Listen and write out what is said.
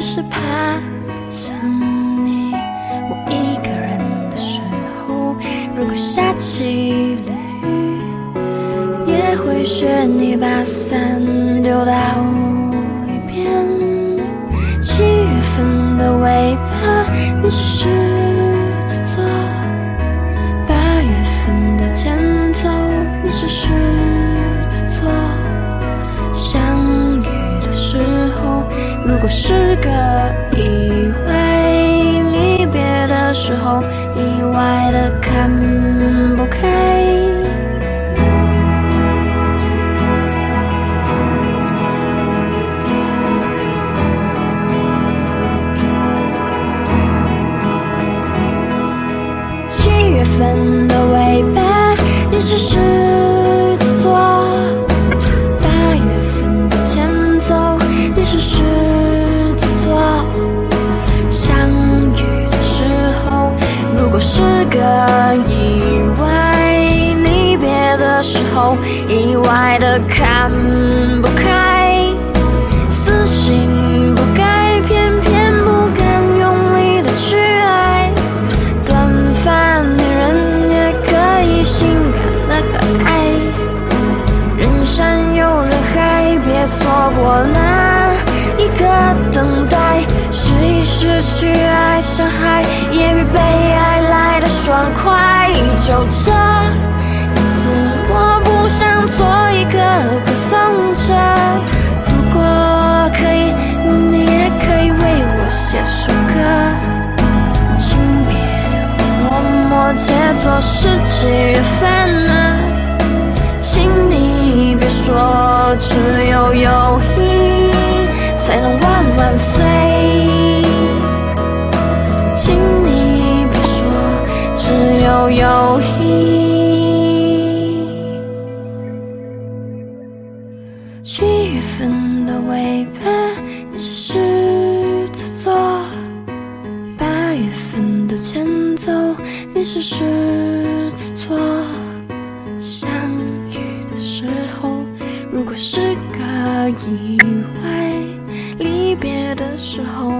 是怕想你。我一个人的时候，如果下起了雨，也会学你把伞丢到一边。7月份的尾巴，你是狮子座；8月份的前奏，你是狮子座。相遇的时候，如果是个意外，离别的时候，意外的看不开。7月份的尾巴，你是狮子座；8月份的前奏，你是狮子座。相遇的时候，如果是个意外，离别的时候，意外的看不开。死性不改，偏偏不敢用力的去爱。短发女人也可以性感的可爱。人山又人海，别错过那一个等待。试一试去爱上海，也比被爱来的爽快。就这一次，我不想做一个歌颂者。如果可以，你也可以为我写首歌。请别默默借作是7月份啊，请你别说只有友谊才能万万岁。请你别说只有友谊。7月份的尾巴，你是狮子座；8月份的前奏，你是狮子座。相遇的时候，如果是个意外，离别的时候，